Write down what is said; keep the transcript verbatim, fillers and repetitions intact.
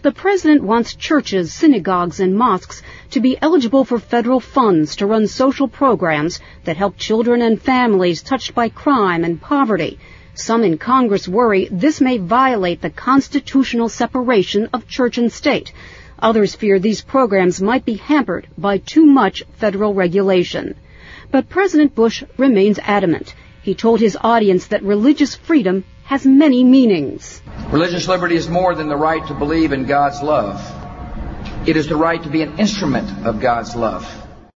The president wants churches, synagogues, and mosques to be eligible for federal funds to run social programs that help children and families touched by crime and poverty. Some in Congress worry this may violate the constitutional separation of church and state. Others fear these programs might be hampered by too much federal regulation. But President Bush remains adamant. He told his audience that religious freedom has many meanings. Religious liberty is more than the right to believe in God's love. It is the right to be an instrument of God's love.